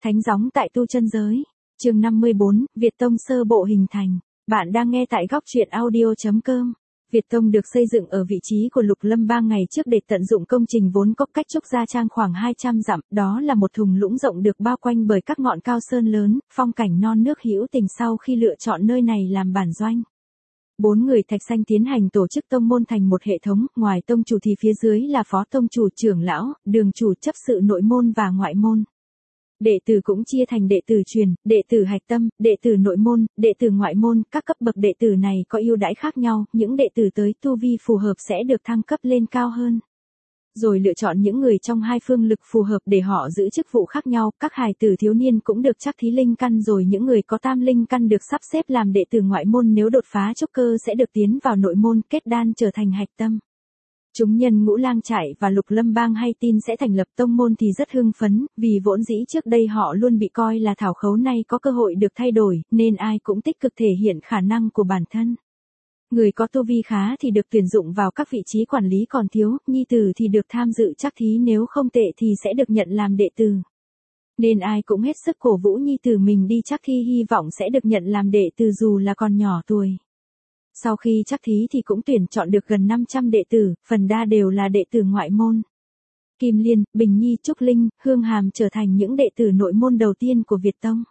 Thánh gióng tại tu chân giới. Chương 54, Việt Tông sơ bộ hình thành. Bạn đang nghe tại góc truyện audio.com. Việt Tông được xây dựng ở vị trí của Lục Lâm Bang ngày trước để tận dụng công trình vốn có cách Trúc Gia Trang khoảng 200 dặm, đó là một thung lũng rộng được bao quanh bởi các ngọn cao sơn lớn, phong cảnh non nước hữu tình sau khi lựa chọn nơi này làm bản doanh. 4 người Thạch Sanh tiến hành tổ chức tông môn thành một hệ thống, ngoài tông chủ thì phía dưới là phó tông chủ, trưởng lão, đường chủ, chấp sự nội môn và ngoại môn. Đệ tử cũng chia thành đệ tử truyền, đệ tử hạch tâm, đệ tử nội môn, đệ tử ngoại môn, các cấp bậc đệ tử này có ưu đãi khác nhau, những đệ tử tới tu vi phù hợp sẽ được thăng cấp lên cao hơn. Rồi lựa chọn những người trong hai phương lực phù hợp để họ giữ chức vụ khác nhau, các hài tử thiếu niên cũng được trắc thí linh căn, rồi những người có tam linh căn được sắp xếp làm đệ tử ngoại môn, nếu đột phá trúc cơ sẽ được tiến vào nội môn, kết đan trở thành hạch tâm. Chúng nhân Ngũ Lang Trại và Lục Lâm Bang hay tin sẽ thành lập tông môn thì rất hưng phấn, vì vốn dĩ trước đây họ luôn bị coi là thảo khấu, nay có cơ hội được thay đổi, nên ai cũng tích cực thể hiện khả năng của bản thân. Người có tu vi khá thì được tuyển dụng vào các vị trí quản lý, còn thiếu, nhi tử thì được tham dự trắc thí, nếu không tệ thì sẽ được nhận làm đệ tử. Nên ai cũng hết sức cổ vũ nhi tử mình đi trắc thi, hy vọng sẽ được nhận làm đệ tử dù là còn nhỏ tuổi. Sau khi trắc thí thì cũng tuyển chọn được gần 500 đệ tử, phần đa đều là đệ tử ngoại môn. Kim Liên, Bình Nhi, Trúc Linh, Hương Hàm trở thành những đệ tử nội môn đầu tiên của Việt Tông.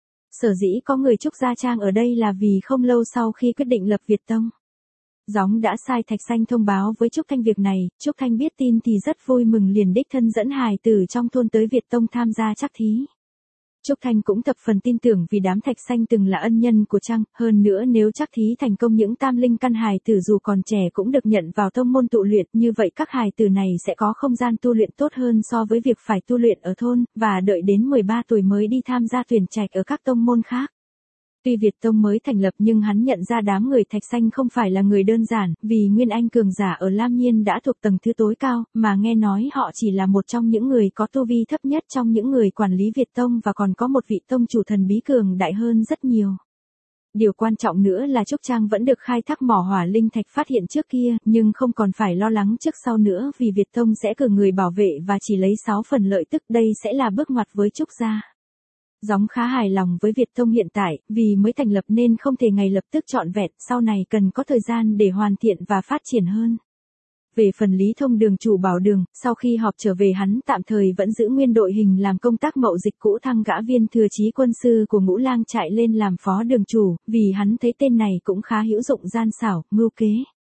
Sở dĩ có người Trúc Gia Trang ở đây là vì không lâu sau khi quyết định lập Việt Tông, Gióng đã sai Thạch Sanh thông báo với Trúc Thanh việc này. Trúc Thanh biết tin thì rất vui mừng, liền đích thân dẫn hài tử trong thôn tới Việt Tông tham gia trắc thí. Trúc Thanh cũng thập phần tin tưởng vì đám Thạch Sanh từng là ân nhân của Trăng, hơn nữa nếu trắc thí thành công những tam linh căn hài tử dù còn trẻ cũng được nhận vào tông môn tụ luyện, như vậy các hài tử này sẽ có không gian tu luyện tốt hơn so với việc phải tu luyện ở thôn, và đợi đến 13 tuổi mới đi tham gia tuyển trạch ở các tông môn khác. Tuy Việt Tông mới thành lập nhưng hắn nhận ra đám người Thạch Sanh không phải là người đơn giản, vì Nguyên Anh cường giả ở Lam Nhiên đã thuộc tầng thứ tối cao, mà nghe nói họ chỉ là một trong những người có tu vi thấp nhất trong những người quản lý Việt Tông, và còn có một vị tông chủ thần bí cường đại hơn rất nhiều. Điều quan trọng nữa là Trúc Trang vẫn được khai thác mỏ hỏa linh thạch phát hiện trước kia, nhưng không còn phải lo lắng trước sau nữa, vì Việt Tông sẽ cử người bảo vệ và chỉ lấy 6 phần lợi tức, đây sẽ là bước ngoặt với Trúc gia. Gióng khá hài lòng với Việt Tông hiện tại, vì mới thành lập nên không thể ngay lập tức trọn vẹn, sau này cần có thời gian để hoàn thiện và phát triển hơn. Về phần Lý Thông, đường chủ Bảo Đường, sau khi họp trở về hắn tạm thời vẫn giữ nguyên đội hình làm công tác mậu dịch cũ, thăng gã Viên Thừa Chí quân sư của Ngũ Lang Trại lên làm phó đường chủ, vì hắn thấy tên này cũng khá hữu dụng, gian xảo, mưu kế.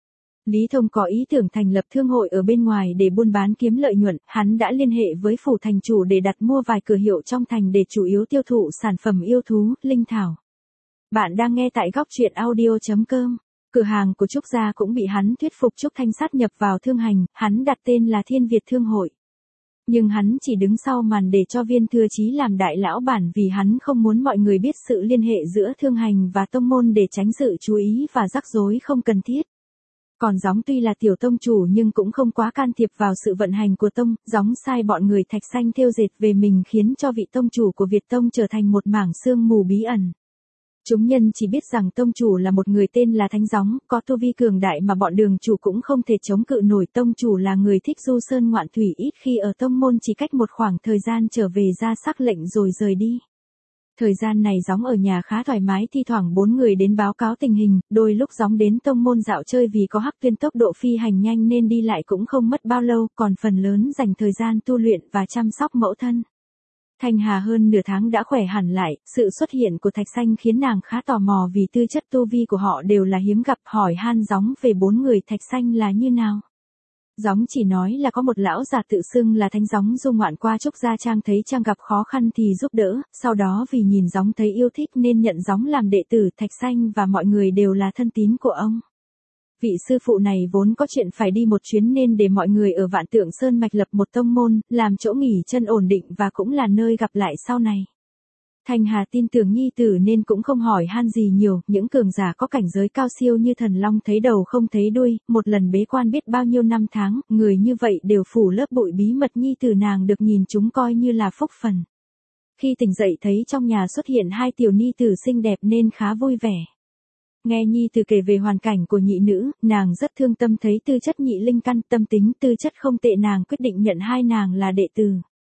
Lý Thông có ý tưởng thành lập thương hội ở bên ngoài để buôn bán kiếm lợi nhuận, hắn đã liên hệ với phủ thành chủ để đặt mua vài cửa hiệu trong thành để chủ yếu tiêu thụ sản phẩm yêu thú, linh thảo. Bạn đang nghe tại góc truyện audio.com. Cửa hàng của Trúc gia cũng bị hắn thuyết phục Trúc Thanh sát nhập vào thương hành, hắn đặt tên là Thiên Việt Thương hội. Nhưng hắn chỉ đứng sau màn để cho Viên Thừa Chí làm đại lão bản, vì hắn không muốn mọi người biết sự liên hệ giữa thương hành và tông môn để tránh sự chú ý và rắc rối không cần thiết. Còn Gióng tuy là tiểu tông chủ nhưng cũng không quá can thiệp vào sự vận hành của tông, Gióng sai bọn người Thạch Sanh thêu dệt về mình, khiến cho vị tông chủ của Việt Tông trở thành một mảng sương mù bí ẩn. Chúng nhân chỉ biết rằng tông chủ là một người tên là Thánh Gióng, có tu vi cường đại mà bọn đường chủ cũng không thể chống cự nổi. Tông chủ là người thích du sơn ngoạn thủy, ít khi ở tông môn, chỉ cách một khoảng thời gian trở về ra sắc lệnh rồi rời đi. Thời gian này Gióng ở nhà khá thoải mái, thi thoảng 4 người đến báo cáo tình hình, đôi lúc Gióng đến tông môn dạo chơi, vì có Hắc Tuyên tốc độ phi hành nhanh nên đi lại cũng không mất bao lâu, còn phần lớn dành thời gian tu luyện và chăm sóc mẫu thân. Thanh Hà hơn nửa tháng đã khỏe hẳn lại, sự xuất hiện của Thạch Sanh khiến nàng khá tò mò, vì tư chất tu vi của họ đều là hiếm gặp, hỏi han Gióng về 4 người Thạch Sanh là như nào. Gióng chỉ nói là có một lão già tự xưng là Thánh Gióng du ngoạn qua Trúc Gia Trang, thấy Trang gặp khó khăn thì giúp đỡ, sau đó vì nhìn Gióng thấy yêu thích nên nhận Gióng làm đệ tử. Thạch Sanh và mọi người đều là thân tín của ông. Vị sư phụ này vốn có chuyện phải đi một chuyến nên để mọi người ở Vạn Tượng Sơn mạch lập một tông môn, làm chỗ nghỉ chân ổn định và cũng là nơi gặp lại sau này. Thanh Hà tin tưởng nhi tử nên cũng không hỏi han gì nhiều, những cường giả có cảnh giới cao siêu như Thần Long thấy đầu không thấy đuôi, một lần bế quan biết bao nhiêu năm tháng, người như vậy đều phủ lớp bụi bí mật, nhi tử nàng được nhìn chúng coi như là phúc phần. Khi tỉnh dậy thấy trong nhà xuất hiện 2 tiểu ni tử xinh đẹp nên khá vui vẻ. Nghe nhi tử kể về hoàn cảnh của nhị nữ, nàng rất thương tâm, thấy tư chất nhị linh căn, tâm tính tư chất không tệ, nàng quyết định nhận 2 nàng là đệ tử.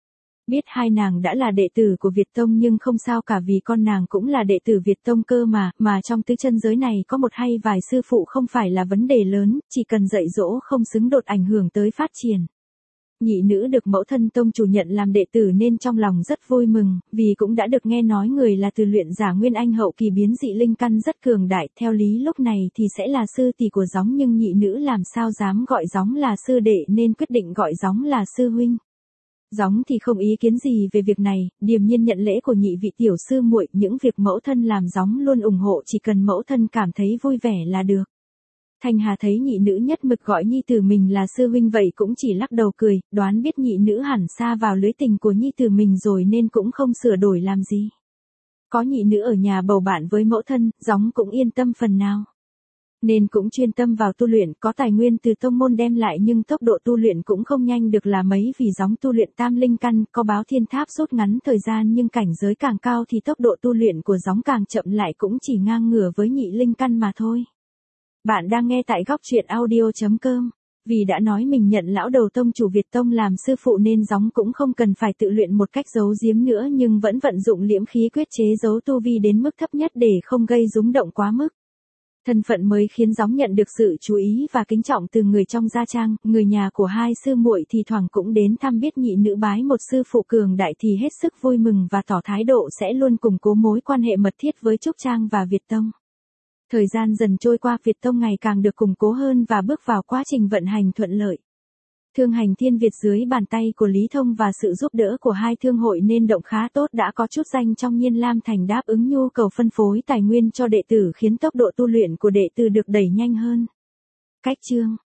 Biết hai nàng đã là đệ tử của Việt Tông nhưng không sao cả vì con nàng cũng là đệ tử Việt Tông cơ mà trong tứ chân giới này có một hay vài sư phụ không phải là vấn đề lớn, chỉ cần dạy dỗ không xứng đột ảnh hưởng tới phát triển. Nhị nữ được mẫu thân tông chủ nhận làm đệ tử nên trong lòng rất vui mừng, vì cũng đã được nghe nói người là từ luyện giả Nguyên Anh hậu kỳ biến dị linh căn rất cường đại, theo lý lúc này thì sẽ là sư tỷ của Gióng nhưng nhị nữ làm sao dám gọi Gióng là sư đệ nên quyết định gọi Gióng là sư huynh. Gióng thì không ý kiến gì về việc này, điềm nhiên nhận lễ của nhị vị tiểu sư muội, những việc mẫu thân làm Gióng luôn ủng hộ, chỉ cần mẫu thân cảm thấy vui vẻ là được. Thanh Hà thấy nhị nữ nhất mực gọi nhi tử mình là sư huynh vậy cũng chỉ lắc đầu cười, đoán biết nhị nữ hẳn xa vào lưới tình của nhi tử mình rồi nên cũng không sửa đổi làm gì. Có nhị nữ ở nhà bầu bạn với mẫu thân, Gióng cũng yên tâm phần nào. Nên cũng chuyên tâm vào tu luyện, có tài nguyên từ tông môn đem lại nhưng tốc độ tu luyện cũng không nhanh được là mấy vì Gióng tu luyện tam linh căn, có báo thiên tháp rút ngắn thời gian nhưng cảnh giới càng cao thì tốc độ tu luyện của Gióng càng chậm lại cũng chỉ ngang ngửa với nhị linh căn mà thôi. Bạn đang nghe tại góc truyện audio.com. Vì đã nói mình nhận lão đầu tông chủ Việt Tông làm sư phụ nên Gióng cũng không cần phải tự luyện một cách giấu giếm nữa nhưng vẫn vận dụng liễm khí quyết chế giấu tu vi đến mức thấp nhất để không gây rúng động quá mức. Thân phận mới khiến Gióng nhận được sự chú ý và kính trọng từ người trong gia trang, người nhà của hai sư muội thì thoảng cũng đến thăm, biết nhị nữ bái một sư phụ cường đại thì hết sức vui mừng và tỏ thái độ sẽ luôn củng cố mối quan hệ mật thiết với Trúc Trang và Việt Tông. Thời gian dần trôi qua, Việt Tông ngày càng được củng cố hơn và bước vào quá trình vận hành thuận lợi. Thương hành Thiên Việt dưới bàn tay của Lý Thông và sự giúp đỡ của hai thương hội nên động khá tốt, đã có chút danh trong Nhiên Lam Thành đáp ứng nhu cầu phân phối tài nguyên cho đệ tử khiến tốc độ tu luyện của đệ tử được đẩy nhanh hơn. Cách chương